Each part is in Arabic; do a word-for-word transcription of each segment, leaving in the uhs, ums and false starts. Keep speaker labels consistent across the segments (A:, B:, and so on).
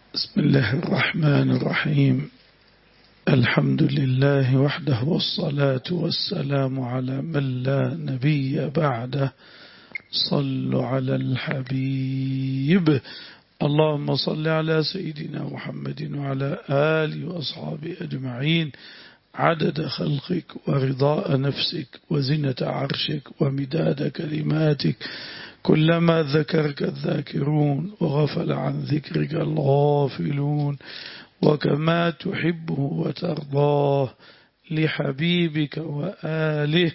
A: بسم الله الرحمن الرحيم. الحمد لله وحده، والصلاة والسلام على من لا نبي بعده. صلوا على الحبيب. اللهم صل على سيدنا محمد وعلى آله وأصحابه أجمعين، عدد خلقك ورضاء نفسك وزنة عرشك ومداد كلماتك، كلما ذكرك الذاكرون وغفل عن ذكرك الغافلون، وكما تحبه وترضاه لحبيبك وآله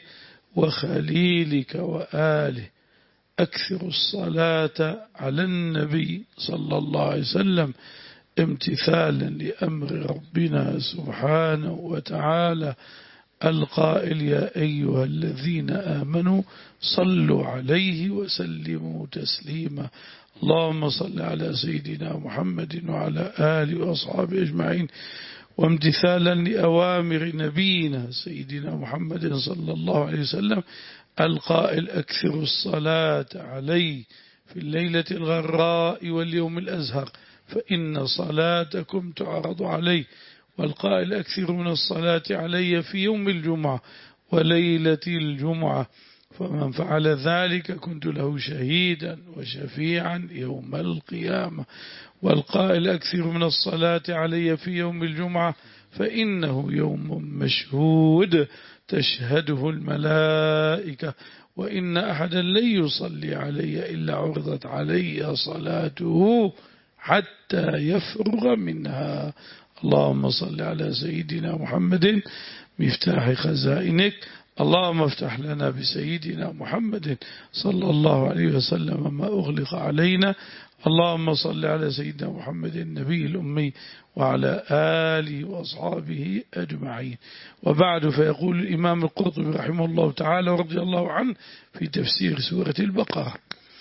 A: وخليلك وآله. أكثر الصلاة على النبي صلى الله عليه وسلم امتثالا لأمر ربنا سبحانه وتعالى القائل: يا أيها الذين آمنوا صلوا عليه وسلموا تسليما. اللهم صل على سيدنا محمد وعلى آله وأصحابه أجمعين. وامتثالا لأوامر نبينا سيدنا محمد صلى الله عليه وسلم القائل: أكثر الصلاة عليه في الليلة الغراء واليوم الأزهر فإن صلاتكم تعرض عليه. والقائل: أكثر من الصلاة علي في يوم الجمعة وليلة الجمعة، فمن فعل ذلك كنت له شهيدا وشفيعا يوم القيامة. والقائل: أكثر من الصلاة علي في يوم الجمعة فإنه يوم مشهود تشهده الملائكة، وإن أحدا لن يصلي علي إلا عرضت علي صلاته حتى يفرغ منها. اللهم صل على سيدنا محمد مفتاح خزائنك. اللهم افتح لنا بسيدنا محمد صلى الله عليه وسلم ما أغلق علينا. اللهم صل على سيدنا محمد النبي الأمي وعلى آله وأصحابه أجمعين. وبعد، فيقول الإمام القرطبي رحمه الله تعالى ورضي الله عنه في تفسير سورة البقرة: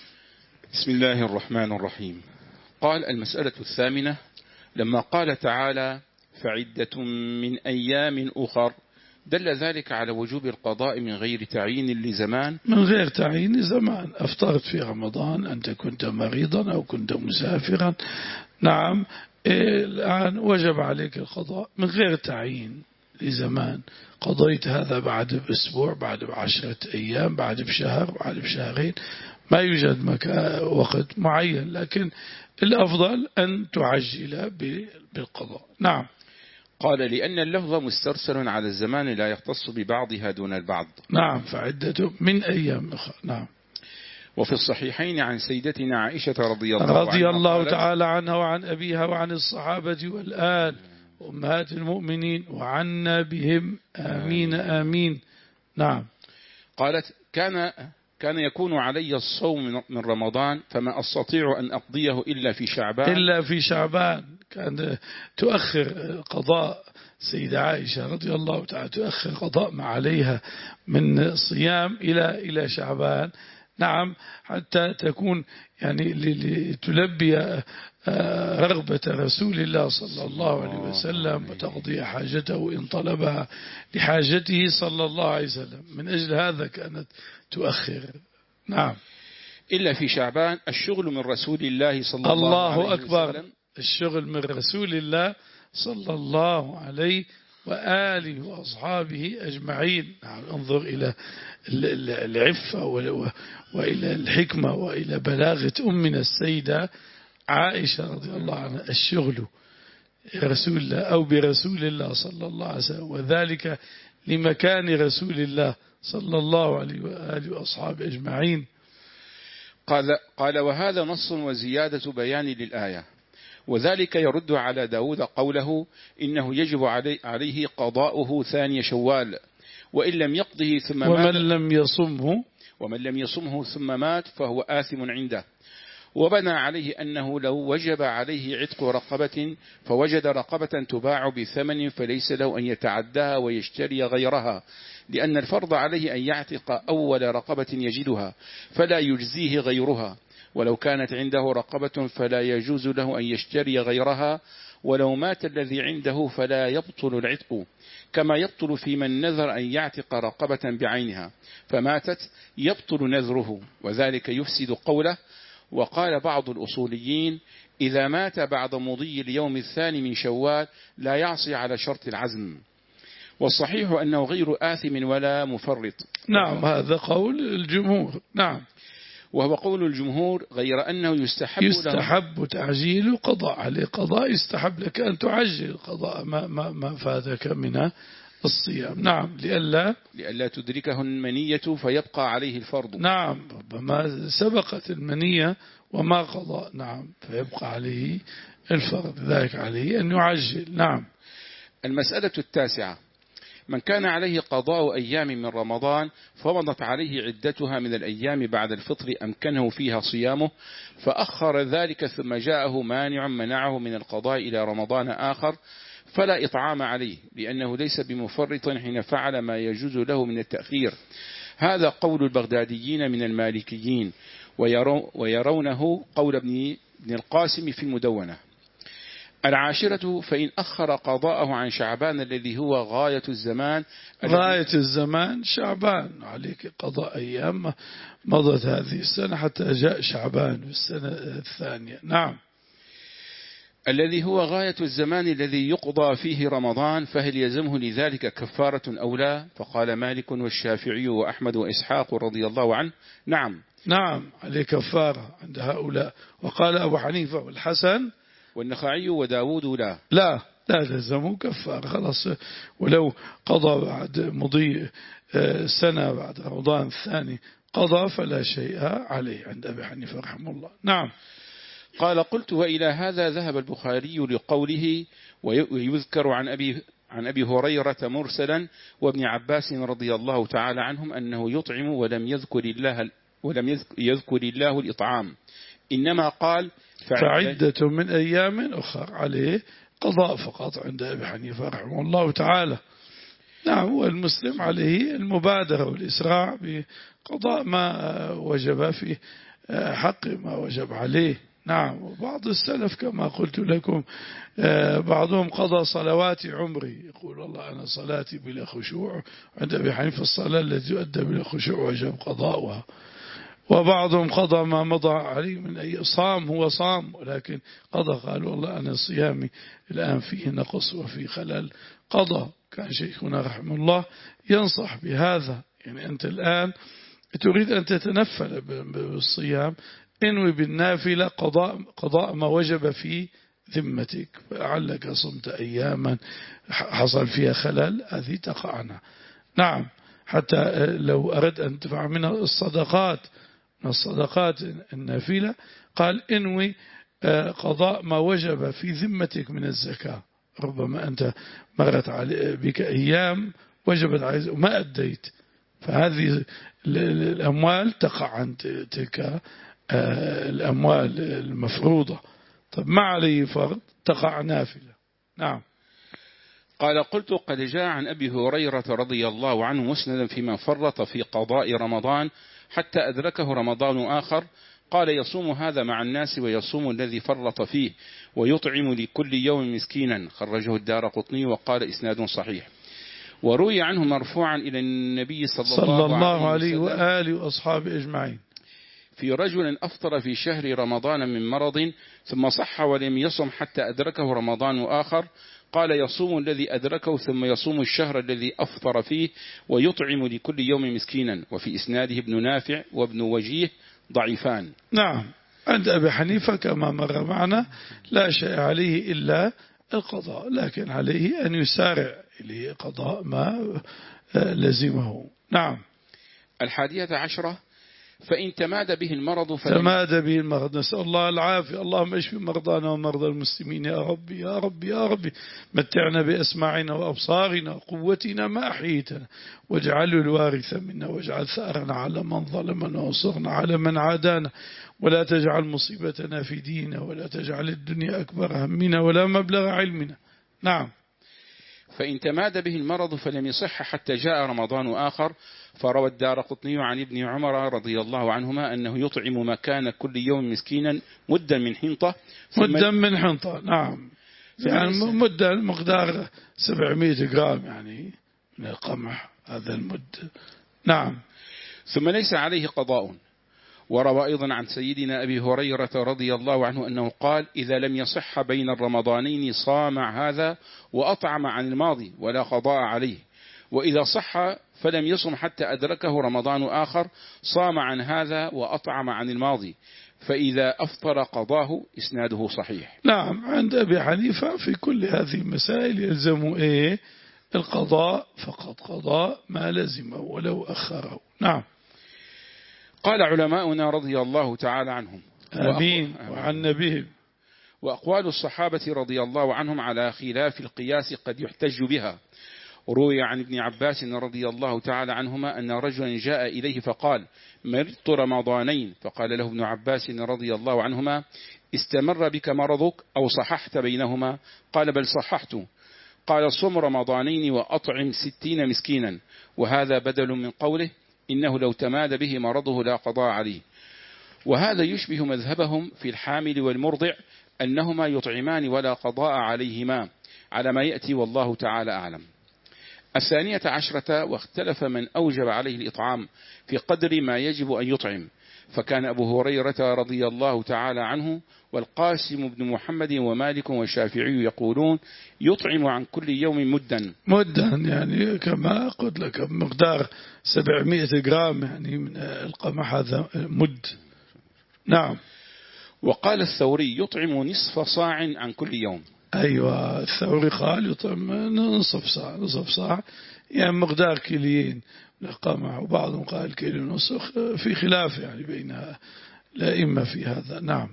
B: بسم الله الرحمن الرحيم. قال: المسألة الثامنة: لما قال تعالى: فعدة من أيام أخر، دل ذلك على وجوب القضاء من غير تعيين لزمان،
A: من غير تعيين زمان. أفطرت في رمضان، أنت كنت مريضا أو كنت مسافرا، نعم، الآن وجب عليك القضاء من غير تعيين لزمان. قضيت هذا بعد بأسبوع، بعد بعشرة أيام، بعد بشهر، بعد بشهرين، ما يوجد مكان وقت معين، لكن الأفضل أن تعجل بالقضاء. نعم.
B: قال: لأن اللفظ مسترسل على الزمان لا يختص ببعضها دون البعض.
A: نعم، فعدة من أيام أخرى. نعم.
B: وفي الصحيحين عن سيدتنا عائشة رضي الله,
A: رضي
B: عنها
A: الله تعالى عنها وعن أبيها وعن الصحابة والآل وأمهات المؤمنين وعنا بهم آمين آمين. نعم.
B: قالت: كان كان يكون علي الصوم من رمضان فما أستطيع أن أقضيه إلا في شعبان
A: إلا في شعبان. كان تؤخر قضاء سيدة عائشة رضي الله تعالى، تؤخر قضاء ما عليها من صيام إلى إلى شعبان. نعم، حتى تكون يعني لتلبي رغبة رسول الله صلى الله عليه وسلم وتقضي حاجته إن طلبها لحاجته صلى الله عليه وسلم. من أجل هذا كانت تؤخر. نعم.
B: إلا في شعبان الشغل من رسول الله صلى الله,
A: الله
B: عليه
A: أكبر.
B: وسلم.
A: الشغل من رسول الله صلى الله عليه وآله وأصحابه أجمعين. نعم. انظر إلى العفة وإلى الحكمة وإلى بلاغة أمنا السيدة عائشة رضي الله عنها. الشغل رسول الله أو برسول الله صلى الله عليه وسلم، وذلك لمكان رسول الله صلى الله عليه وآله وأصحابه أجمعين.
B: قال, قال: وهذا نص وزيادة بيان للآية، وذلك يرد على داود قوله: إنه يجب علي عليه قضاؤه ثاني شوال، وإن لم يقضه ثم مات
A: ومن لم يصمه
B: ومن لم يصمه ثم مات فهو آثم عنده. وبنى عليه أنه لو وجب عليه عتق رقبة فوجد رقبة تباع بثمن فليس له أن يتعداها ويشتري غيرها، لأن الفرض عليه أن يعتق أول رقبة يجدها فلا يجزيه غيرها، ولو كانت عنده رقبة فلا يجوز له أن يشتري غيرها، ولو مات الذي عنده فلا يبطل العتق، كما يبطل في من نذر أن يعتق رقبة بعينها فماتت يبطل نذره، وذلك يفسد قوله. وقال بعض الأصوليين: إذا مات بعد مضي اليوم الثاني من شوال لا يعصي على شرط العزم، والصحيح أنه غير آثم ولا مفرط.
A: نعم، هذا قول الجمهور. نعم،
B: وهو قول الجمهور، غير أنه يستحب
A: يستحب تعجيل قضاء عليه قضاء، يستحب لك أن تعجل قضاء ما, ما, ما فاتك من الصيام. نعم، لئلا
B: لئلا تدركه المنية فيبقى عليه الفرض.
A: نعم، ربما سبقت المنية وما قضى، نعم، فيبقى عليه الفرض، ذلك عليه أن يعجل. نعم.
B: المسألة التاسعة: من كان عليه قضاء أيام من رمضان فمضت عليه عدتها من الأيام بعد الفطر أمكنه فيها صيامه، فأخر ذلك ثم جاءه مانع منعه من القضاء إلى رمضان آخر، فلا إطعام عليه، لأنه ليس بمفرط حين فعل ما يجوز له من التأخير. هذا قول البغداديين من المالكيين، ويرونه قول ابن القاسم في المدونة. العاشرة: فإن أخر قضاءه عن شعبان الذي هو غاية الزمان
A: غاية الزمان شعبان، عليك قضاء أيام مضت هذه السنة حتى جاء شعبان في السنة الثانية. نعم.
B: الذي هو غاية الزمان الذي يقضى فيه رمضان، فهل يلزمه لذلك كفارة أو لا؟ فقال مالك والشافعي وأحمد وإسحاق رضي الله عنه: نعم
A: نعم، عليه كفارة عند هؤلاء. وقال أبو حنيفة والحسن
B: والنخعي وداود لا
A: لا لا لزمه كفارة، خلاص. ولو قضى بعد مضي سنة بعد رمضان الثاني قضى فلا شيء عليه عند أبي حنيفة رحمه الله. نعم.
B: قال: قلت: وإلى هذا ذهب البخاري لقوله، ويذكر عن أبي عن أبي هريرة مرسلا وابن عباس رضي الله تعالى عنهم أنه يطعم ولم يذكر الله ولم يذكر الله الإطعام، إنما قال
A: فعدة من أيام أخر، عليه قضاء فقط عند أبي حنيفة رحمه الله تعالى. نعم. والمسلم عليه المبادرة والإسراع بقضاء ما وجب في حق ما وجب عليه. نعم. وبعض السلف كما قلت لكم بعضهم قضى صلوات عمري، يقول الله أنا صلاتي بلا خشوع، عند أبي حنيفة الصلاة التي يؤدى بلا خشوع وجب قضاؤها. وبعضهم قضى ما مضى عليه من أي صام، هو صام ولكن قضى، قال والله أنا صيامي الآن فيه نقص وفيه خلل، قضى. كان شيخنا رحمه الله ينصح بهذا، يعني أنت الآن تريد أن تتنفل بالصيام، انوي بالنافلة قضاء, قضاء ما وجب في ذمتك، فلعلك صمت أياما حصل فيها خلل، هذه تقعنا. نعم. حتى لو أردت أن تدفع من الصدقات من الصدقات النافلة، قال انوي قضاء ما وجب في ذمتك من الزكاة، ربما أنت مرت بك أيام وجبت عليك وما أديت، فهذه الأموال تقع عن تلك الأموال المفروضة. طب ما عليه فرض تقع نافلة. نعم.
B: قال: قلت: قد جاء عن أبي هريرة رضي الله عنه مسندا في من فرط في قضاء رمضان حتى أدركه رمضان آخر، قال: يصوم هذا مع الناس ويصوم الذي فرط فيه ويطعم لكل يوم مسكينا. خرجه الدارقطني وقال إسناد صحيح. وروي عنه مرفوعا إلى النبي صلى,
A: صلى الله عليه وآله وأصحابه أجمعين
B: في رجل أفطر في شهر رمضان من مرض ثم صح ولم يصم حتى أدركه رمضان آخر، قال: يصوم الذي أدركه ثم يصوم الشهر الذي أفطر فيه ويطعم لكل يوم مسكينا. وفي إسناده ابن نافع وابن وجيه ضعيفان.
A: نعم. عند أبي حنيفة كما مر معنا لا شيء عليه إلا القضاء، لكن عليه أن يسارع إليه قضاء ما لزمه. نعم.
B: الحادية عشرة: فإن تماد به المرض
A: تماد به المرض، نسأل الله العافية، اللهم اشف مرضانا ومرضى المسلمين يا ربي يا ربي يا ربي، متعنا بأسماعنا وأبصارنا وقوتنا ما أحييتنا، واجعله الوارث منا، واجعل ثأرنا على من ظلمنا وانصرنا على من عادانا، ولا تجعل مصيبتنا في ديننا، ولا تجعل الدنيا أكبر همنا ولا مبلغ علمنا. نعم.
B: فإن تماد به المرض فلم يصح حتى جاء رمضان آخر، فروى الدارقطني عن ابن عمر رضي الله عنهما أنه يطعم مكان كل يوم مسكينا مدا من حنطة.
A: مدا من حنطة. نعم. يعني مدا مقدار سبعمائة جرام يعني من القمح، هذا المد. نعم.
B: ثم ليس عليه قضاء. وروى أيضا عن سيدنا أبي هريرة رضي الله عنه أنه قال: إذا لم يصح بين الرمضانين صام هذا وأطعم عن الماضي ولا قضاء عليه، وإذا صح فلم يصم حتى أدركه رمضان آخر صام عن هذا وأطعم عن الماضي، فإذا أفطر قضاه. إسناده صحيح.
A: نعم، عند أبي حنيفة في كل هذه المسائل يلزم إيه؟ القضاء فقط، قضاء ما لزمه ولو أخره. نعم.
B: قال علماؤنا رضي الله تعالى عنهم
A: آمين وعن نبيهم:
B: وأقوال الصحابة رضي الله عنهم على خلاف القياس قد يحتج بها. روي عن ابن عباس رضي الله تعالى عنهما أن رجلا جاء إليه فقال: مرضت رمضانين، فقال له ابن عباس رضي الله عنهما: استمر بك مرضك أو صححت بينهما؟ قال: بل صححت. قال: صم رمضانين وأطعم ستين مسكينا، وهذا بدل من قوله: إنه لو تماد به مرضه لا قضاء عليه. وهذا يشبه مذهبهم في الحامل والمرضع أنهما يطعمان ولا قضاء عليهما، على ما يأتي والله تعالى أعلم. الثانية عشرة: واختلف من أوجب عليه الإطعام في قدر ما يجب أن يطعم، فكان أبو هريرة رضي الله تعالى عنه والقاسم بن محمد ومالك والشافعي يقولون: يطعم عن كل يوم مدا.
A: مدا يعني كما قلت لك مقدار سبعمائة جرام يعني من القمح، هذا مد. نعم.
B: وقال الثوري: يطعم نصف صاع عن كل يوم.
A: أيوة، الثوري قال يطعم نصف صاع، نصف صاع يعني مقدار كيلين من القمح، وبعضهم قال كيلو نصف، في خلاف يعني بين الأئمة في هذا. نعم.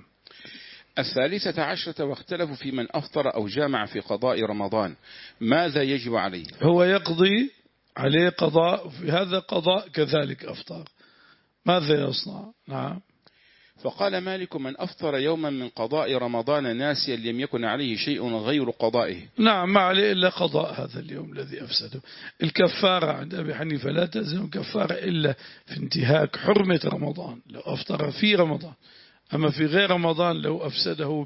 B: الثالثة عشرة: واختلفوا في من أفطر أو جامع في قضاء رمضان، ماذا يجب عليه؟
A: هو يقضي عليه قضاء، في هذا قضاء كذلك أفطر، ماذا يصنع؟ نعم.
B: فقال مالك: من أفطر يوما من قضاء رمضان ناسيا لم يكن عليه شيء غير قضائه.
A: نعم، ما عليه إلا قضاء هذا اليوم الذي أفسده. الكفارة عند أبي حنيفة لا تلزم كفارة إلا في انتهاك حرمة رمضان، لو أفطر في رمضان. أما في غير رمضان لو أفسده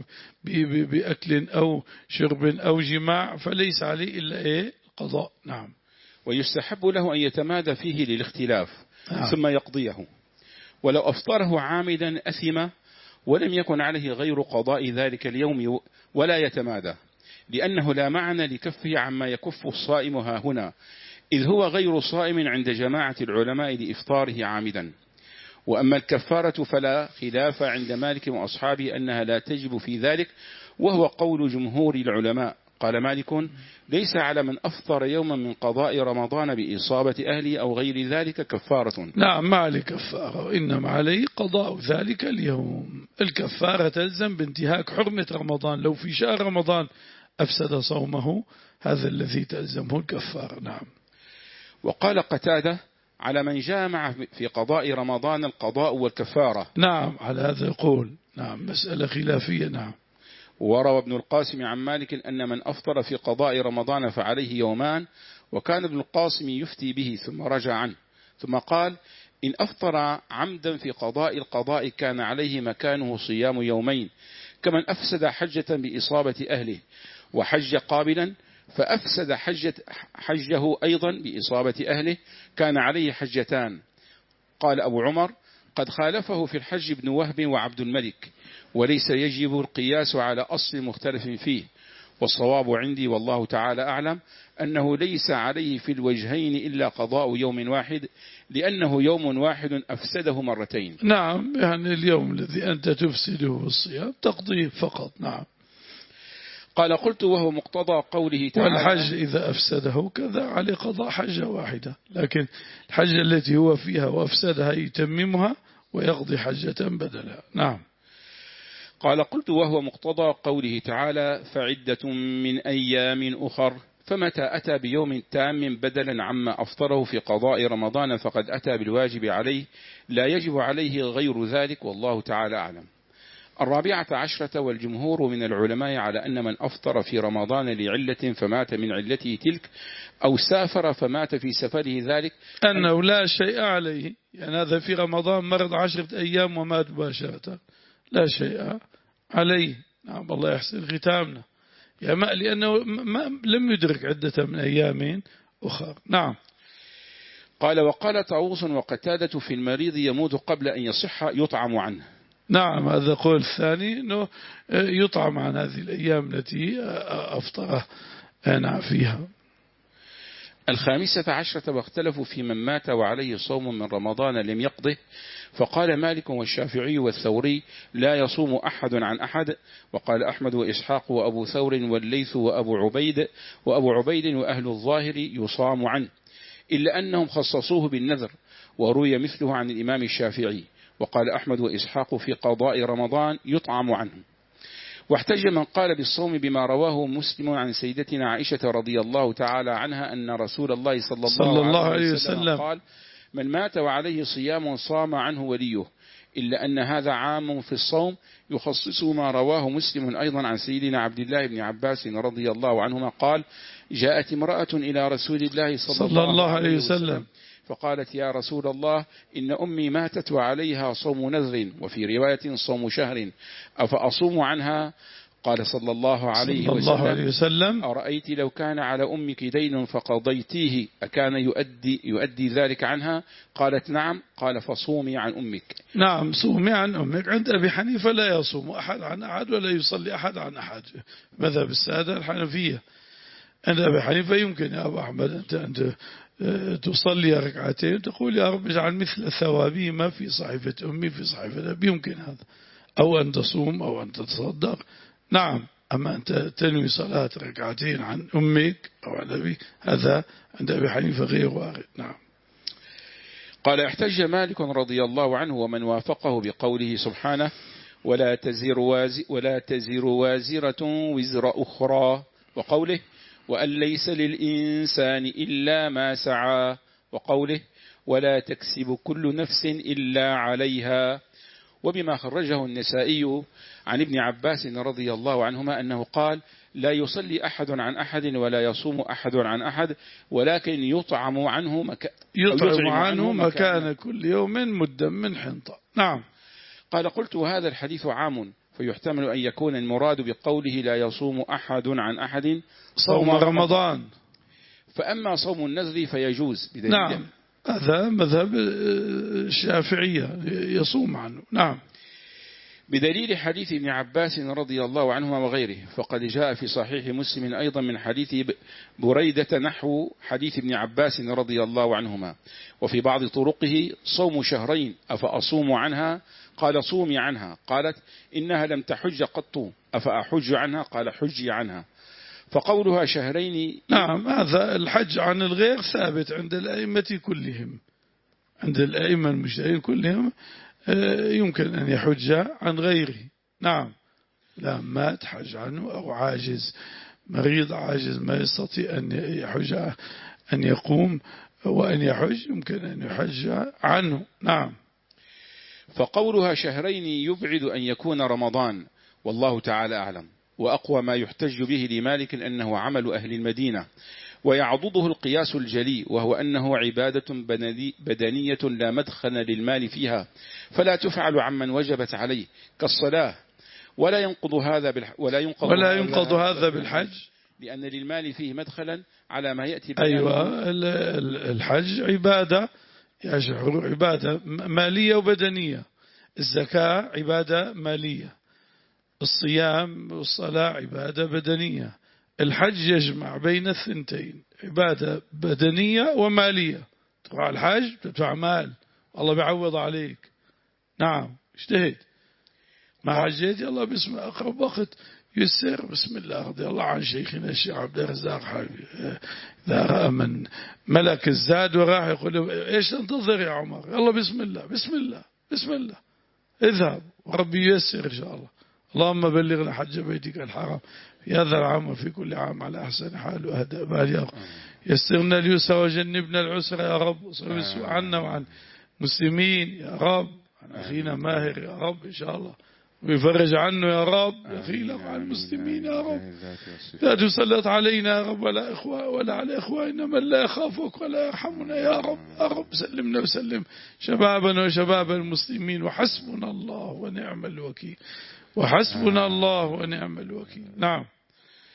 A: بأكل أو شرب أو جماع فليس عليه إلا إيه؟ القضاء. نعم.
B: ويستحب له أن يتمادى فيه للاختلاف.
A: نعم.
B: ثم يقضيه. ولو أفطره عامدا أثم ولم يكن عليه غير قضاء ذلك اليوم ولا يتمادى، لأنه لا معنى لكفه عما يكف الصائم ها هنا، إذ هو غير صائم عند جماعة العلماء لإفطاره عامدا. وأما الكفارة فلا خلاف عند مالك وأصحابه أنها لا تجب في ذلك، وهو قول جمهور العلماء. قال مالك: ليس على من أفطر يوما من قضاء رمضان بإصابة أهله أو غير ذلك كفارة.
A: نعم، ما عليه كفارة، وإنما عليه قضاء ذلك اليوم. الكفارة تلزم بانتهاك حرمة رمضان، لو في شهر رمضان أفسد صومه هذا الذي تلزمه الكفارة. نعم.
B: وقال قتادة: على من جامع في قضاء رمضان القضاء والكفارة.
A: نعم، على هذا يقول. نعم، مسألة خلافية. نعم.
B: وروى ابن القاسم عن مالك أن من أفطر في قضاء رمضان فعليه يومان، وكان ابن القاسم يفتي به ثم رجع عنه، ثم قال: إن أفطر عمدا في قضاء القضاء كان عليه مكانه صيام يومين، كمن أفسد حجة بإصابة أهله وحج قابلا فأفسد حجة حجه أيضا بإصابة أهله كان عليه حجتان. قال أبو عمر: قد خالفه في الحج ابن وهب وعبد الملك، وليس يجب القياس على أصل مختلف فيه. والصواب عندي والله تعالى أعلم أنه ليس عليه في الوجهين إلا قضاء يوم واحد، لأنه يوم واحد أفسده مرتين.
A: نعم، يعني اليوم الذي أنت تفسده بالصيام تقضيه فقط. نعم.
B: قال: قلت: وهو مقتضى قوله تعالى.
A: والحج إذا أفسده كذا عليه قضاء حجة واحدة، لكن الحجة التي هو فيها وأفسدها يتممها ويقضي حجة بدلها. نعم.
B: قال: قلت: وهو مقتضى قوله تعالى: فعدة من أيام أخر، فمتى أتى بيوم تام بدلا عما أفطره في قضاء رمضان فقد أتى بالواجب عليه، لا يجب عليه غير ذلك، والله تعالى أعلم. الرابعة عشرة: والجمهور من العلماء على أن من أفطر في رمضان لعلة فمات من علته تلك، أو سافر فمات في سفره ذلك،
A: أنه لا شيء عليه. يعني هذا في رمضان مرض عشرة أيام ومات مباشرة، لا شيء عليه. نعم، الله يحسن ختامنا، يا ما لأنه ما لم يدرك عدة من أيام أخرى. نعم.
B: قال وقال طاووس وقتادة في المريض يموت قبل أن يصح يطعم عنه.
A: نعم هذا قول الثاني أنه يطعم عن هذه الأيام التي أفطره أنا فيها.
B: الخامسة عشرة واختلفوا في من مات وعليه صوم من رمضان لم يقضه، فقال مالك والشافعي والثوري لا يصوم أحد عن أحد، وقال أحمد وإسحاق وأبو ثور والليث وأبو عبيد وأبو عبيد وأهل الظاهر يصام عنه، إلا أنهم خصصوه بالنذر، وروي مثله عن الإمام الشافعي. وقال أحمد وإسحاق في قضاء رمضان يطعم عنه. واحتج من قال بالصوم بما رواه مسلم عن سيدتنا عائشة رضي الله تعالى عنها أن رسول الله صلى الله, صلى الله عليه وسلم, وسلم قال من مات وعليه صيام صام عنه وليه، إلا أن هذا عام في الصوم يخصص ما رواه مسلم أيضا عن سيدنا عبد الله بن عباس رضي الله عنهما قال جاءت امرأة إلى رسول الله صلى, صلى الله عليه وسلم, وسلم فقالت يا رسول الله إن أمي ماتت وعليها صوم نذر، وفي رواية صوم شهر، أفأصوم عنها؟ قال صلى الله عليه
A: صلى الله عليه وسلم
B: أرأيت لو كان على أمك دين فقضيتيه أكان يؤدي, يؤدي ذلك عنها؟ قالت نعم. قال فصومي عن أمك.
A: نعم صومي عن أمك. عند أبي حنيفة لا يصوم أحد عن أحد ولا يصلي أحد عن أحد، مذهب السادة الحنفية. عند أبي حنيفة يمكن يا أبو أحمد أنت, أنت تصلي ركعتين تقول يا رب اجعل مثل ثوابي ما في صحيفة أمي في صحيفة أبي، يمكن هذا، أو أن تصوم أو أن تتصدق. نعم. أما أنت تنوي صلاة ركعتين عن أمك أو عن أبي هذا عند أبي حنيفة غير وارد. نعم.
B: قال احتج مالك رضي الله عنه ومن وافقه بقوله سبحانه ولا تزر, وازر ولا تزر وازرة وزر أخرى، وقوله وأن ليس للإنسان إلا ما سعى، وقوله ولا تكسب كل نفس إلا عليها. وبما خرجه النسائي عن ابن عباس رضي الله عنهما أنه قال لا يصلي أحد عن أحد ولا يصوم أحد عن أحد، ولكن يطعم عنه, مكا
A: يطعم يطعم عنه مكان, مكان كل يوم مدا من حنطة. نعم.
B: قال قلت وهذا الحديث عام، فيحتمل أن يكون المراد بقوله لا يصوم أحد عن أحد
A: صوم رمضان،
B: فأما صوم النذر فيجوز بدليل.
A: نعم هذا مذهب الشافعية يصوم عنه. نعم.
B: بدليل حديث ابن عباس رضي الله عنهما وغيره، فقد جاء في صحيح مسلم أيضا من حديث بريدة نحو حديث ابن عباس رضي الله عنهما، وفي بعض طرقه صوم شهرين أفأصوم عنها؟ قال صومي عنها. قالت إنها لم تحج قط أفأحج عنها؟ قال حجي عنها. فقولها شهرين.
A: نعم هذا الحج عن الغير ثابت عند الأئمة كلهم، عند الأئمة المجتهدين كلهم يمكن أن يحج عن غيره. نعم لا مات حج عنه أو عاجز مريض عاجز ما يستطيع أن يحج أن يقوم وأن يحج يمكن أن يحج عنه. نعم.
B: فقولها شهرين يبعد أن يكون رمضان، والله تعالى أعلم. وأقوى ما يحتج به لمالك أنه عمل أهل المدينة، ويعضده القياس الجلي، وهو أنه عبادة بدنية لا مدخل للمال فيها، فلا تفعل عمن وجبت عليه كالصلاة، ولا ينقض هذا بالحج ولا ينقض,
A: ولا ينقض هذا بالحج
B: لأن للمال فيه مدخلا على ما يأتي.
A: أيوة الحج عبادة يا شعور عبادة مالية وبدنية، الزكاة عبادة مالية، الصيام والصلاة عبادة بدنية، الحج يجمع بين الثنتين عبادة بدنية ومالية. تروح الحج تدفع مال الله بيعوض عليك. نعم اجتهد ما حجيت يلا بسم أقرب وقت يسر بسم الله. رضي الله عن شيخنا الشيخ عبد الرزاق حبيبي إذا رأى من ملك الزاد وراح يقول له إيش تنتظر يا عمر؟ يلا بسم الله بسم الله بسم الله اذهب وربي ييسر إن شاء الله. اللهم بلغنا حج بيتك الحرام في هذا العام وفي كل عام على أحسن حال وأهدأ بال يا رب. يسرنا اليسر وجنبنا العسر يا رب، وصرف السوء عنا وعن المسلمين يا رب، عن أخينا ماهر يا رب إن شاء الله، ويفرج عنه يا رب أخينا وعن المسلمين يا رب. لا تسلط علينا يا رب ولا إخوة ولا على إخواننا من لا يخافك ولا يرحمنا يا رب. يا رب سلمنا وسلم شبابنا وشباب المسلمين، وحسبنا الله ونعم الوكيل، وحسبنا الله ونعم الوكيل. نعم.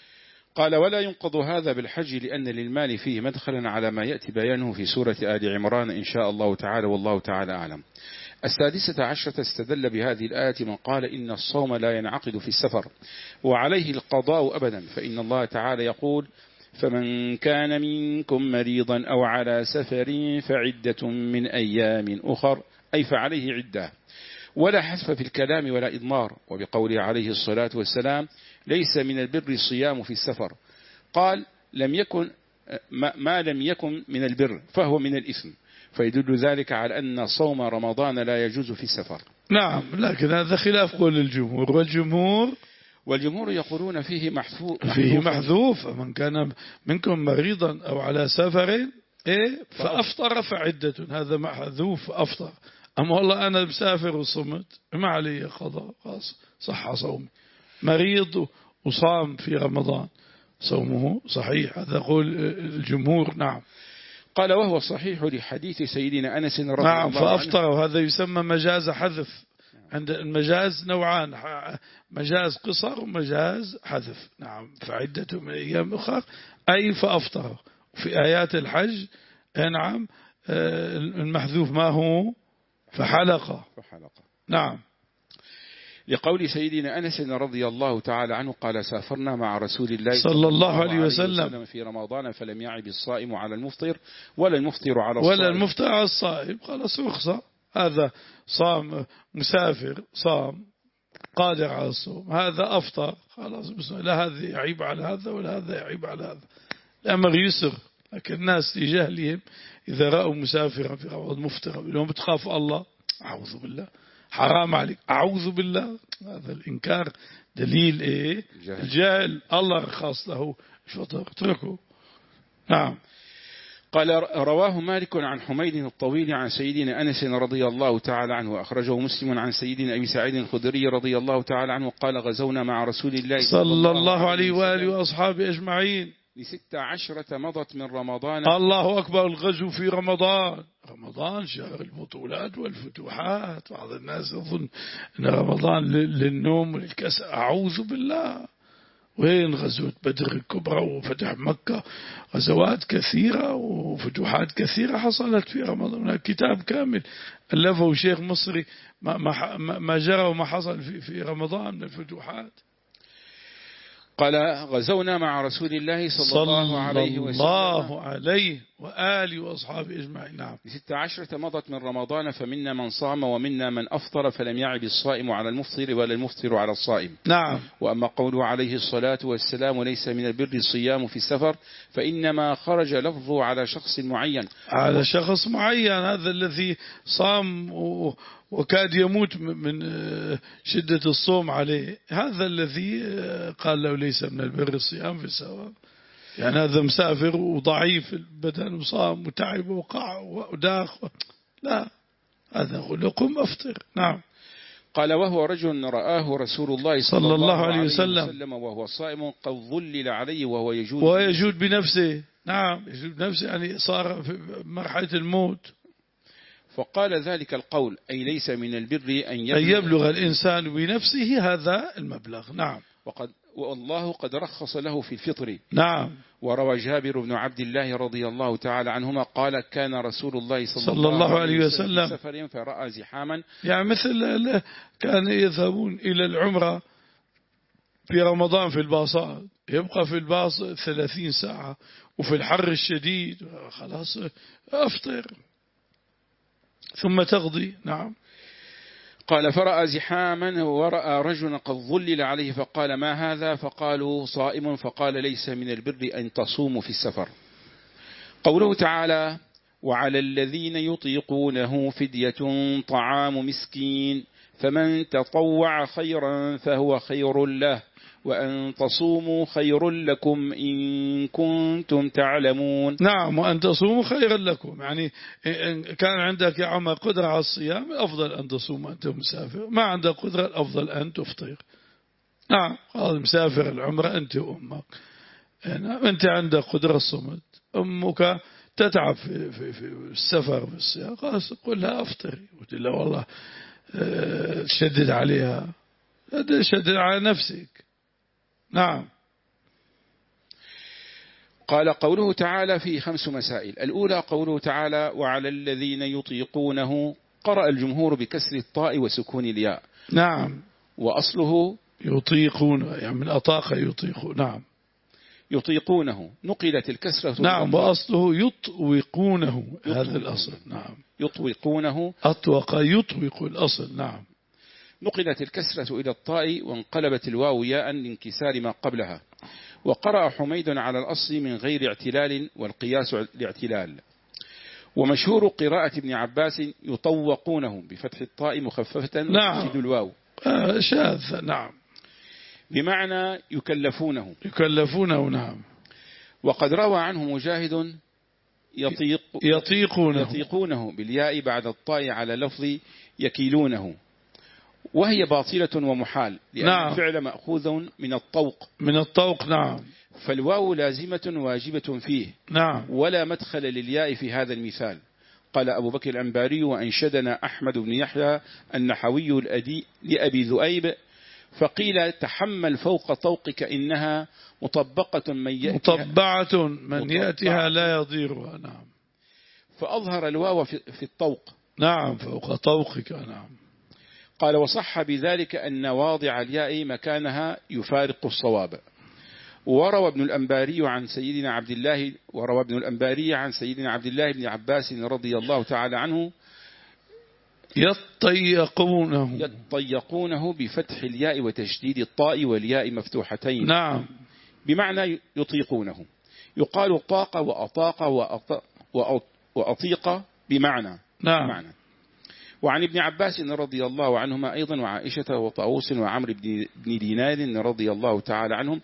B: قال ولا ينقض هذا بالحج لأن للمال فيه مدخلا على ما يأتي بيانه في سورة آل عمران إن شاء الله تعالى، والله تعالى أعلم. السادسة عشرة استدل بهذه الآية من قال إن الصوم لا ينعقد في السفر وعليه القضاء أبدا، فإن الله تعالى يقول فمن كان منكم مريضا أو على سفر فعدة من أيام أخر، أي فعليه عدة، ولا حذف في الكلام ولا إضمار. وبقوله عليه الصلاة والسلام ليس من البر الصيام في السفر، قال لم يكن ما, ما لم يكن من البر فهو من الإثم، فيدل ذلك على أن صوم رمضان لا يجوز في السفر.
A: نعم، لكن هذا خلاف قول الجمهور، والجمهور
B: والجمهور يقولون فيه محذوف،
A: فيه محذوف من كان منكم مريضا أو على سفر إيه فأفطر فعدة، هذا محذوف أفطر. أما والله أنا مسافر وصمت ما علي قضاء، خاص صح صومي. مريض وصام في رمضان صومه صحيح، هذا قول الجمهور. نعم.
B: قال وهو صحيح لحديث سيدنا أنس رضي
A: نعم
B: الله عنه.
A: فأفطر، وهذا يسمى مجاز حذف. عند المجاز نوعان، مجاز قصر ومجاز حذف. نعم، فعدة من أيام أخرى أي فأفطر. في آيات الحج نعم المحذوف ما هو فحلقة.
B: فحلقة.
A: نعم.
B: لقول سيدنا أنس رضي الله تعالى عنه قال سافرنا مع رسول الله
A: صلى الله عليه وسلم
B: في رمضان فلم يعب الصائم على المفطر ولا المفطر على الصائم.
A: ولا المفطر على الصائم، خلاص رخصة. هذا صام مسافر صام قادر على الصوم، هذا أفطر خلاص بسم الله، لا هذا يعيب على هذا ولا هذا يعيب على هذا، الأمر يسر. لكن الناس لجهلهم إذا رأوا مسافرا في رمضان مفطرا لهم بتخاف الله، أعوذ بالله حرام عليك، أعوذ بالله، هذا الإنكار دليل إيه؟ الجهل. الله خاص له فطر اتركه. نعم.
B: قال رواه مالك عن حميد الطويل عن سيدنا أنس رضي الله تعالى عنه، وأخرجه مسلم عن سيدنا أبي سعيد الخدري رضي الله تعالى عنه قال غزونا مع رسول الله
A: صلى الله عليه وآله وأصحابه أجمعين
B: لست عشرة مضت من رمضان.
A: الله أكبر، الغزو في رمضان. رمضان شهر البطولات والفتوحات، بعض الناس يظن أن رمضان للنوم وللكسل، أعوذ بالله. وين غزوة بدر الكبرى وفتح مكة، غزوات كثيرة وفتوحات كثيرة حصلت في رمضان، كتاب كامل ألفه شيخ مصري ما, ما, ما جرى وما حصل في, في رمضان من الفتوحات.
B: قال غزونا مع رسول الله صلى, صلى الله عليه وسلم
A: الله عليه وآله وأصحابه أجمعين. نعم.
B: ست عشرة مضت من رمضان فمنا من صام ومنا من أفطر فلم يعب الصائم على المفطر ولا المفطر على الصائم.
A: نعم.
B: وأما قوله عليه الصلاة والسلام ليس من البر الصيام في السفر فإنما خرج لفظه على شخص معين،
A: على شخص معين، هذا الذي صام وكاد يموت من شدة الصوم عليه، هذا الذي قال له ليس من البر الصيام في السفر. يعني هذا مسافر وضعيف البدن وصام وتعب وقع وداخ، لا، هذا يقول قم أفطر. نعم.
B: قال وهو رجل رآه رسول الله صلى, صلى الله عليه وسلم, وسلم وهو صائم قد ظلل عليه وهو يجود
A: ويجود بنفسه. نعم، يجود بنفسه يعني صار في مرحلة الموت.
B: فقال ذلك القول أي ليس من البر أن يبلغ,
A: أن يبلغ الإنسان بنفسه هذا المبلغ. نعم.
B: وقد والله قد رخص له في الفطر.
A: نعم.
B: وروى جابر بن عبد الله رضي الله تعالى عنهما قال كان رسول الله صلى,
A: صلى الله عليه وسلم
B: في سفر فرأى زحاما،
A: يعني مثل كان يذهبون إلى العمرة في رمضان في الباصات، يبقى في الباص ثلاثين ساعة وفي الحر الشديد، خلاص أفطر ثم تغضي. نعم.
B: قال فرأى زحاما ورأى رجلا قد ظلل عليه فقال ما هذا؟ فقالوا صائم، فقال ليس من البر أن تصوموا في السفر. قوله تعالى وعلى الذين يطيقونه فدية طعام مسكين فمن تطوع خيرا فهو خير له وأن تصوموا خير لكم إن كنتم تعلمون.
A: نعم، وأن تصوموا خيرا لكم، يعني إن كان عندك يا عم قدرة على الصيام الأفضل أن تصوم أنت مسافر، ما عندك قدرة الأفضل أن تفطر. نعم، قال مسافر العمرة أنت وأمك، يعني أنت عندك قدرة الصمت، أمك تتعب في, في, في السفر في الصيام، خلاص قل لها أفطري، قلت لها والله تشدد عليها، شدد على نفسك. نعم.
B: قال قوله تعالى فيه خمس مسائل. الأولى قوله تعالى وعلى الذين يطيقونه، قرأ الجمهور بكسر الطاء وسكون الياء.
A: نعم.
B: وأصله
A: يطيقون، يعني من أطاق يطيق. نعم.
B: يطيقونه، نقلت الكسرة.
A: نعم. وأصله يطوقونه، هذا الأصل. نعم.
B: يطوقونه،
A: أطوق يطوق الأصل. نعم.
B: نقلت الكسرة إلى الطاء وانقلبت الواو ياء لانكسار ما قبلها. وقرأ حميد على الأصل من غير اعتلال، والقياس الاعتلال. ومشهور قراءة ابن عباس يطوقونه بفتح الطاء مخففة وتشديد الواو.
A: آه شاذ. نعم.
B: بمعنى يكلفونه.
A: يكلفونه. نعم.
B: وقد روى عنه مجاهد يطيق
A: يطيقونه.
B: يطيقونه بالياء بعد الطاء على لفظ يكيلونه، وهي باطلة ومحال، لأن نعم. الفعل مأخوذ من الطوق.
A: من الطوق. نعم. فالواو
B: لازمة واجبة فيه.
A: نعم.
B: ولا مدخل للياء في هذا المثال. قال أبو بكر الأنباري وأنشدنا أحمد بن يحيى النحوي الأدي لأبي ذؤيب، فقيل تحمل فوق طوقك إنها مطبقة من يأتيها
A: مطبعة من يأتيها لا يضيرها. نعم.
B: فأظهر الواو في الطوق.
A: نعم. فوق طوقك. نعم.
B: قال وصح بذلك أن واضع الياء مكانها يفارق الصواب. وروى ابن الأنباري عن سيدنا عبد الله وروى ابن الأنباري عن سيدنا عبد الله بن عباس رضي الله تعالى عنه
A: يطيقونه
B: يطيقونه بفتح الياء وتشديد الطاء والياء مفتوحتين.
A: نعم.
B: بمعنى يطيقونه. يقال طاق وأطاق وأطيق بمعنى.
A: نعم.
B: بمعنى. وعن ابن عباس رضي الله عنهما أيضا وعائشة وطاووس وعمر بن دينار رضي الله تعالى عنهم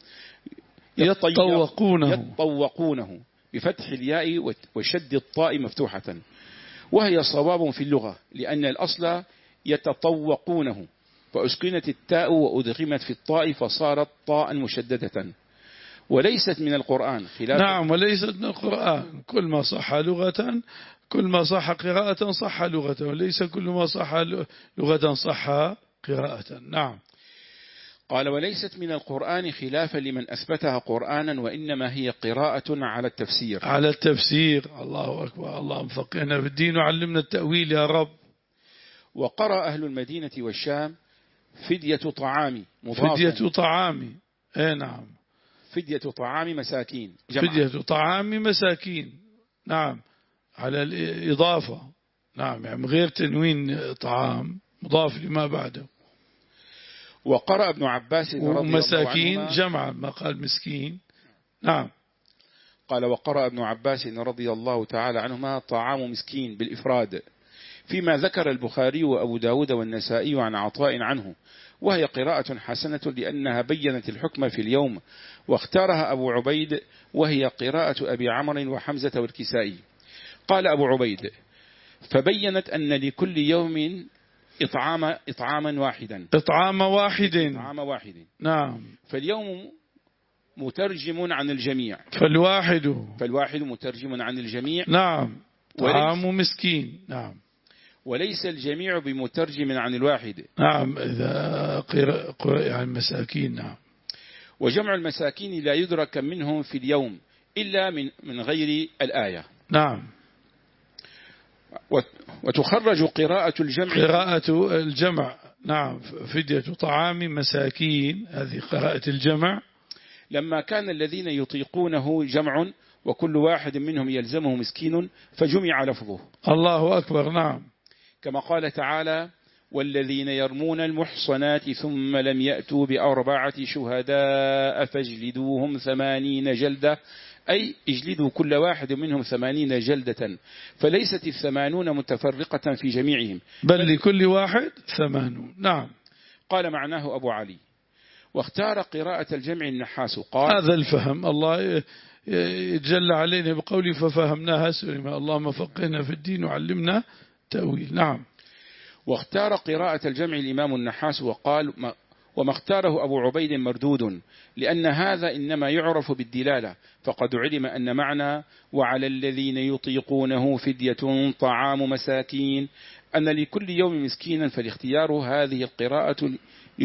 A: يطوقونه
B: يطوقونه بفتح الياء وشد الطاء مفتوحة، وهي صواب في اللغة، لأن الأصل يتطوقونه، فأسكنت التاء وأدغمت في الطاء فصارت طاء مشددة، وليست من القرآن خلاف.
A: نعم. وليست من القرآن. كل ما صح لغة، كل ما صح قراءة صح لغة، وليس كل ما صح لغة صح قراءة. نعم.
B: قال وليست من القرآن خلافا لمن أثبتها قرآنا، وإنما هي قراءة على التفسير.
A: على التفسير. الله أكبر. اللهم فقهنا في الدين وعلمنا التأويل يا رب.
B: وقرأ أهل المدينة والشام فدية طعام
A: مضافا. فدية طعام. اي نعم.
B: فدية طعام مساكين جمع.
A: فدية طعام مساكين. نعم. على الإضافة. نعم. يعني غير تنوين طعام، مضاف لما بعده.
B: وقرأ ابن عباس رضي الله عنهما
A: مساكين جمع، ما قال مسكين. نعم.
B: قال وقرأ ابن عباس رضي الله تعالى عنهما طعام مسكين بالإفراد، فيما ذكر البخاري وأبو داود والنسائي عن عطاء عنه، وهي قراءة حسنة لأنها بينت الحكم في اليوم، واختارها أبو عبيد، وهي قراءة أبي عمرو وحمزة والكسائي. قال أبو عبيد فبينت أن لكل يوم إطعام إطعاما واحدا.
A: إطعام واحد.
B: إطعام واحد.
A: نعم.
B: فاليوم مترجم عن الجميع.
A: فالواحد.
B: فالواحد مترجم عن الجميع.
A: نعم. طعام مسكين. نعم.
B: وليس الجميع بمترجم عن الواحد.
A: نعم. إذا قرأ يعني المساكين. نعم.
B: وجمع المساكين لا يدرك منهم في اليوم إلا من من غير الآية.
A: نعم.
B: وتخرج قراءة الجمع.
A: قراءة الجمع. نعم. فدية طعام مساكين، هذه قراءة الجمع.
B: لما كان الذين يطيقونه جمع وكل واحد منهم يلزمه مسكين فجمع لفظه.
A: الله أكبر. نعم.
B: كما قال تعالى والذين يرمون المحصنات ثم لم يأتوا بأربعة شهداء فاجلدوهم ثمانين جلدة، أي اجلدوا كل واحد منهم ثمانين جلدة، فليست الثمانون متفرقة في جميعهم
A: بل لكل واحد ثمانون. نعم.
B: قال معناه أبو علي. واختار قراءة الجمع النحاس قال
A: هذا الفهم. الله يتجلى علينا بقوله ففهمناها سليما. اللهم فقهنا في الدين وعلمنا تأويل. نعم.
B: واختار قراءة الجمع الإمام النحاس وقال وما اختاره أبو عبيد مردود، لأن هذا إنما يعرف بالدلالة، فقد علم أن معنى وعلى الذين يطيقونه فدية طعام مساكين أن لكل يوم مسكينا، فالاختيار هذه القراءة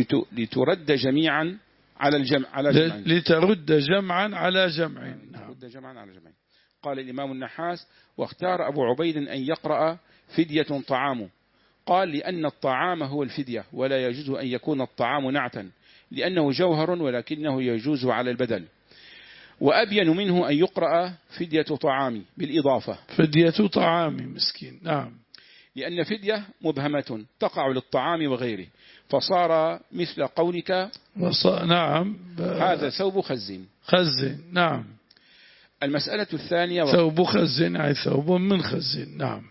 B: لترد جميعا على الجمع على جمع
A: لترد جمعا على جمع.
B: لترد جمعا على جمعين. قال الإمام النحاس: واختار أبو عبيد أن يقرأ فدية طعام. قال: لأن الطعام هو الفدية، ولا يجوز أن يكون الطعام نعتا، لأنه جوهر ولكنه يجوز على البدل. وأبين منه أن يقرأ فدية طعام بالإضافة.
A: فدية طعام مسكين. نعم.
B: لأن فدية مبهمة تقع للطعام وغيره، فصار مثل قولك
A: وص... نعم ب...
B: هذا ثوب خز.
A: خز. نعم.
B: المسألة الثانية و...
A: ثوب خز أي ثوب من خز. نعم.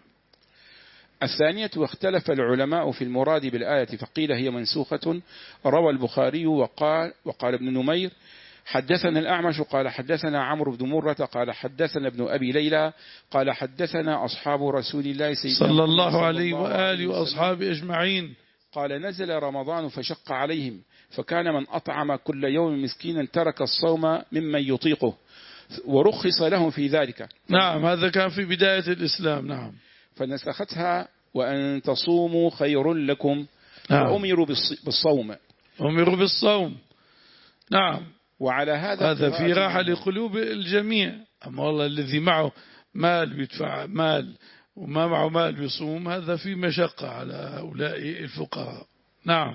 B: الثانية: واختلف العلماء في المراد بالآية، فقيل هي منسوخة. روى البخاري وقال, وقال ابن نمير: حدثنا الأعمش قال حدثنا عمرو بن مرة قال حدثنا ابن أبي ليلى قال حدثنا أصحاب رسول الله سيدنا
A: صلى الله عليه وآله وأصحابه أجمعين
B: قال: نزل رمضان فشق عليهم، فكان من أطعم كل يوم مسكينا ترك الصوم ممن يطيقه، ورخص لهم في ذلك.
A: نعم، هذا كان في بداية الإسلام. نعم.
B: فنسختها: وأن تصوموا خير لكم.
A: نعم.
B: وأمروا بالصوم.
A: أمروا بالصوم. نعم.
B: وعلى هذا
A: هذا في راحة لقلوب الجميع. أما والله الذي معه مال بيدفع مال وما معه مال بيصوم، هذا في مشقة على هؤلاء الفقراء. نعم.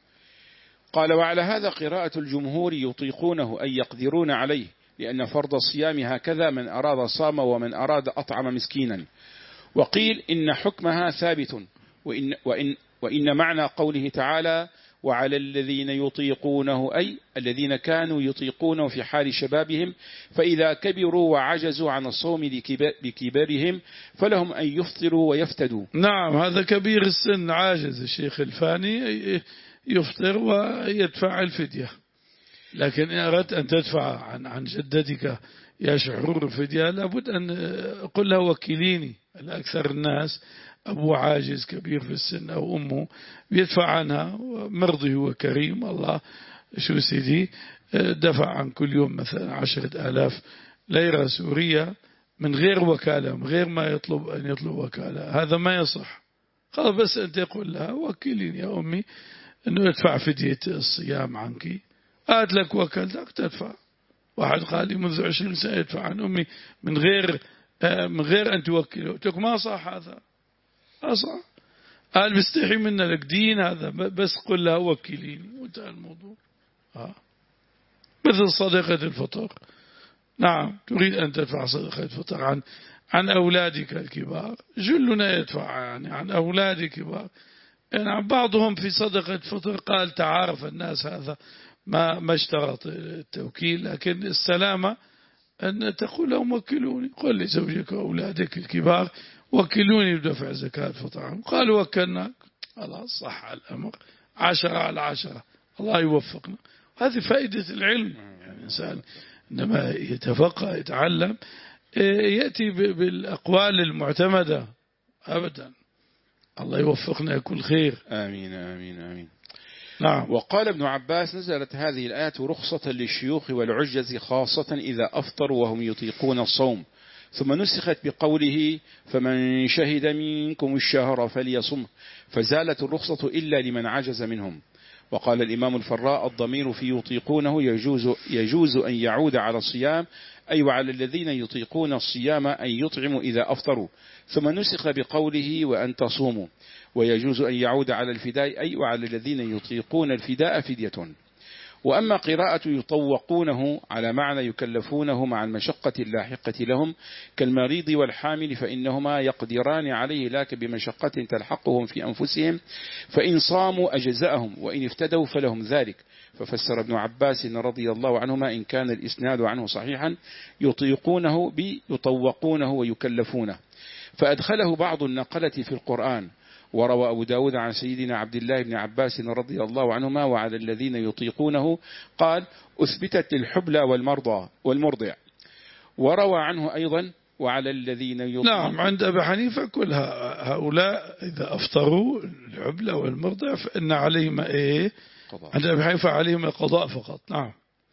B: قال: وعلى هذا قراءة الجمهور يطيقونه أي يقدرون عليه، لأن فرض الصيام هكذا: من أراد صام ومن أراد أطعم مسكينا. وقيل إن حكمها ثابت، وإن, وإن, وإن معنى قوله تعالى: وعلى الذين يطيقونه أي الذين كانوا يطيقونه في حال شبابهم، فإذا كبروا وعجزوا عن الصوم بكبرهم فلهم أن يفطروا ويفتدوا.
A: نعم، هذا كبير السن عاجز الشيخ الفاني يفطر ويدفع الفدية. لكن إن أردت أن تدفع عن عن جدتك يا شعور الفدية، لابد أن قل له وكليني. الأكثر الناس أبو عاجز كبير في السن أو أمه بيدفع عنها، مرضي هو كريم الله شو سيدي دفع عن كل يوم مثلا عشرة آلاف ليرة سورية من غير وكالة، من غير ما يطلب أن يطلب وكالة. هذا ما يصح. خلاص بس أنت يقول لها وكليني يا أمي أنه يدفع فدية الصيام عنك، آت لك وكالتك تدفع. واحد قال لي منذ عشرين سنة يدفع عن أمي من غير من غير أن توكله. تقول ما صح هذا، ما صح. قال بستحي منا لك دين هذا، بس قل لها وكليني وانتهى الموضوع. آه. مثل صدقة الفطر. نعم، تريد أن تدفع صدقة الفطر عن عن أولادك الكبار، جلنا يدفع يعني عن أولادك الكبار. يعني بعضهم في صدقة الفطر قال تعارف الناس، هذا ما ما اشترط التوكيل، لكن السلامة أن تقول لهم وكلوني، قل لزوجك وأولادك الكبار وكلوني بدفع زكاة الفطر عنهم. قالوا وكلناك، خلاص صح الأمر، عشرة على عشرة. الله يوفقنا. هذه فائدة العلم. يعني الإنسان عندما يتفقه يتعلم يأتي بالأقوال المعتمدة أبدا. الله يوفقنا كل خير.
B: آمين آمين آمين.
A: نعم.
B: وقال ابن عباس: نزلت هذه الآية رخصة للشيوخ والعجز خاصة إذا أفطروا وهم يطيقون الصوم، ثم نسخت بقوله: فمن شهد منكم الشهر فليصم، فزالت الرخصة إلا لمن عجز منهم. وقال الإمام الفراء: الضمير في يطيقونه يجوز, يجوز أن يعود على الصيام، أي وعلى الذين يطيقون الصيام أن يطعموا إذا أفطروا، ثم نسخ بقوله: وأن تصوموا، ويجوز أن يعود على الفداء، أي وعلى الذين يطيقون الفداء فدية. وأما قراءة يطوقونه على معنى يكلفونه مع المشقة اللاحقة لهم كالمريض والحامل، فإنهما يقدران عليه لكن بمشقة تلحقهم في أنفسهم، فإن صاموا أجزأهم وإن افتدوا فلهم ذلك. ففسر ابن عباس رضي الله عنهما إن كان الإسناد عنه صحيحا يطيقونه بيطوقونه ويكلفونه، فأدخله بعض النقلة في القرآن. وروى أبو داود عن سيدنا عبد الله بن عباس رضي الله عنهما: وعلى الذين يطيقونه قال أثبتت للحبلى والمرضى والمرضع. وروى عنه أيضا: وعلى الذين يطيقون.
A: نعم، عند أبي حنيفة كل هؤلاء إذا أفطروا الحبلى والمرضع فإن عليهم إيه؟ قضاء. عند أبي حنيفة عليهم القضاء فقط. نعم.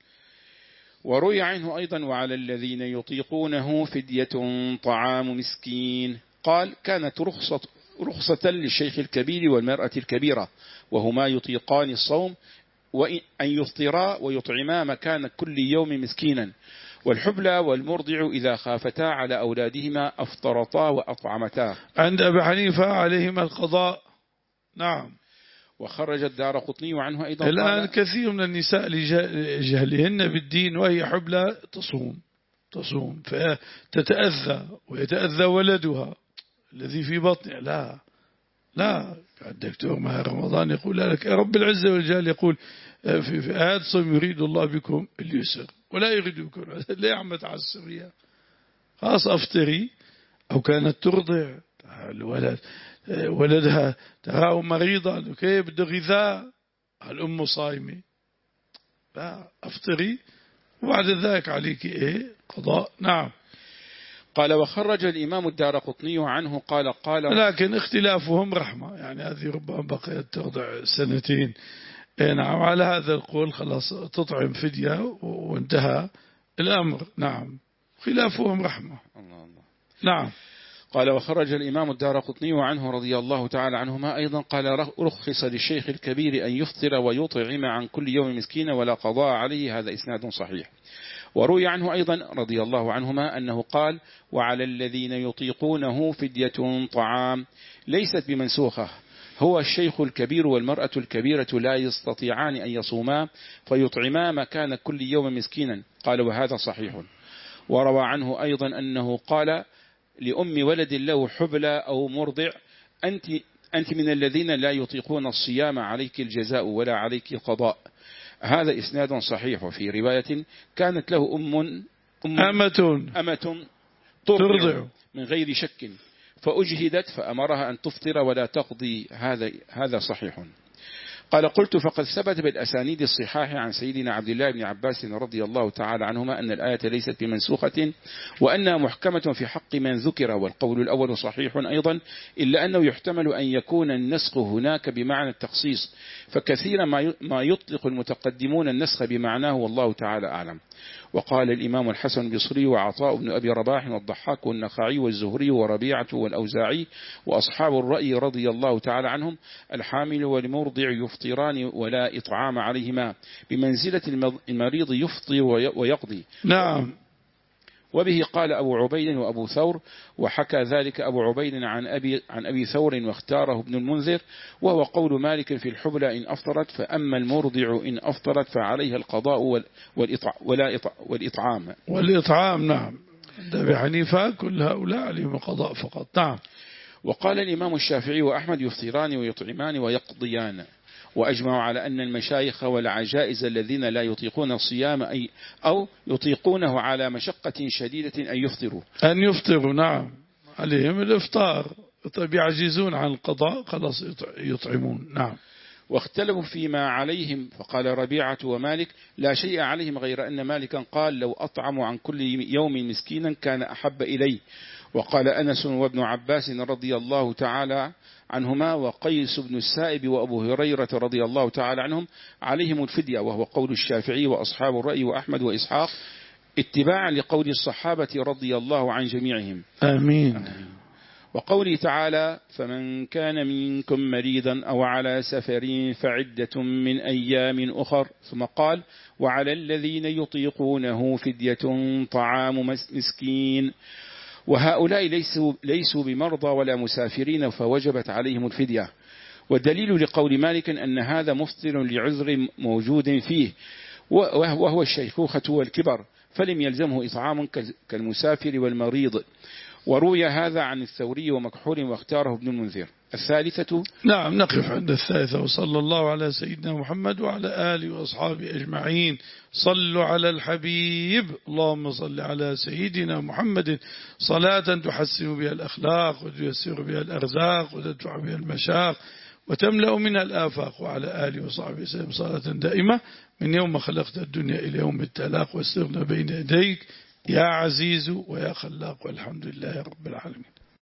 B: وروي عنه أيضا: وعلى الذين يطيقونه فدية طعام مسكين. قال: كانت رخصة رخصة للشيخ الكبير والمرأة الكبيرة، وهما يطيقان الصوم، وأن يفطرا ويطعما مكان كل يوم مسكينا. والحبلى والمرضع إذا خافتا على أولادهما أفطرتا وأطعمتا.
A: عند أبي حنيفة عليهما القضاء. نعم.
B: وخرج الدارقطني عنه أيضا.
A: الآن كثير من النساء لجهلهن بالدين وهي حبلى تصوم تصوم فتتأذى ويتأذى ولدها الذي في بطنها. لا لا الدكتور ماهر رمضان يقول لك رب العزة والجلال يقول في, في آيات صوم يريد الله بكم اليسر ولا يريد بكم لا يا عم تعسر يا خلاص أفطري. أو كانت ترضع الولد ولدها تراه مريضا كيف بده غذاء الأم صايمة أفطري وبعد ذلك عليك إيه قضاء. نعم.
B: قال وخرج الإمام الدارقطني عنه قال قال
A: لكن اختلافهم رحمة يعني هذه ربما بقيت ترضع سنتين. نعم على هذا القول خلاص تطعم فدية وانتهى الأمر. نعم خلافهم رحمة.
B: الله الله.
A: نعم.
B: قال وخرج الإمام الدارقطني عنه رضي الله تعالى عنهما أيضا قال رخص للشيخ الكبير أن يفطر ويطعم عن كل يوم مسكين ولا قضاء عليه. هذا إسناد صحيح. وروي عنه أيضا رضي الله عنهما أنه قال وعلى الذين يطيقونه فدية طعام ليست بمنسوخة. هو الشيخ الكبير والمرأة الكبيرة لا يستطيعان أن يصوما فيطعما مكان كل يوم مسكينا. قال وهذا صحيح. وروى عنه أيضا أنه قال لأم ولد له حبلى أو مرضع أنت, أنت من الذين لا يطيقون الصيام عليك الجزاء ولا عليك القضاء. هذا إسناد صحيح. وفي رواية كانت له أم, أم
A: أمة,
B: أمة
A: ترضع
B: من غير شك فأجهدت فأمرها أن تفطر ولا تقضي. هذا هذا صحيح. قال قلت فقد ثبت بالأسانيد الصحاح عن سيدنا عبد الله بن عباس رضي الله تعالى عنهما أن الآية ليست بمنسوخة وأنها محكمة في حق من ذكر. والقول الأول صحيح أيضا إلا أنه يحتمل أن يكون النسخ هناك بمعنى التخصيص فكثيرا ما يطلق المتقدمون النسخ بمعناه والله تعالى أعلم. وقال الإمام الحسن البصري وعطاء بن أبي رباح والضحاك والنخعي والزهري وربيعة والأوزاعي وأصحاب الرأي رضي الله تعالى عنهم الحامل والمرضع يفطران ولا إطعام عليهما بمنزلة المريض يفطر ويقضي.
A: نعم.
B: وبه قال أبو عبيد وأبو ثور وحكى ذلك أبو عبيد عن أبي, عن أبي ثور واختاره ابن المنذر وهو قول مالك في الحبلى إن أفطرت فأما المرضع إن أفطرت فعليها القضاء والإطعام
A: والإطعام. نعم. أبي حنيفة كل هؤلاء عليهم القضاء فقط. نعم.
B: وقال الإمام الشافعي وأحمد يفطران ويطعمان ويقضيان. وأجمعوا على أن المشايخ والعجائز الذين لا يطيقون الصيام أي أو يطيقونه على مشقة شديدة أن يفطروا
A: أن يفطروا. نعم عليهم الإفطار. طيب يعجزون عن القضاء خلاص يطعمون. نعم.
B: واختلفوا فيما عليهم فقال ربيعة ومالك لا شيء عليهم غير أن مالكا قال لو أطعموا عن كل يوم مسكينا كان أحب إليه. وقال أنس وابن عباس رضي الله تعالى عنهما وقيس بن السائب وأبو هريرة رضي الله تعالى عنهم عليهم الفدية وهو قول الشافعي وأصحاب الرأي وأحمد وإسحاق اتباعا لقول الصحابة رضي الله عن جميعهم.
A: آمين,
B: آمين. وقوله تعالى فمن كان منكم مريضا أو على سفر فعدة من أيام أخر ثم قال وعلى الذين يطيقونه فدية طعام مسكين. وهؤلاء ليسوا, ليسوا بمرضى ولا مسافرين فوجبت عليهم الفدية. والدليل لقول مالك أن هذا مفطر لعذر موجود فيه وهو الشيخوخة والكبر فلم يلزمه إطعام كالمسافر والمريض. وروي هذا عن الثوري ومكحول واختاره ابن المنذر. الثالثة.
A: نعم نقف عند الثالثة. وصلى الله على سيدنا محمد وعلى آله وأصحابه أجمعين. صلوا على الحبيب. اللهم صل على سيدنا محمد صلاة تحسن بها الأخلاق وتيسر بها الأرزاق وتدفع بها المشاق وتملأ منها الآفاق وعلى آله وصحبه وسلم صلاة دائمة من يوم خلقت الدنيا إلى يوم التلاق واستغنى بين يديك يا عزيز ويا خلاق والحمد لله رب العالمين.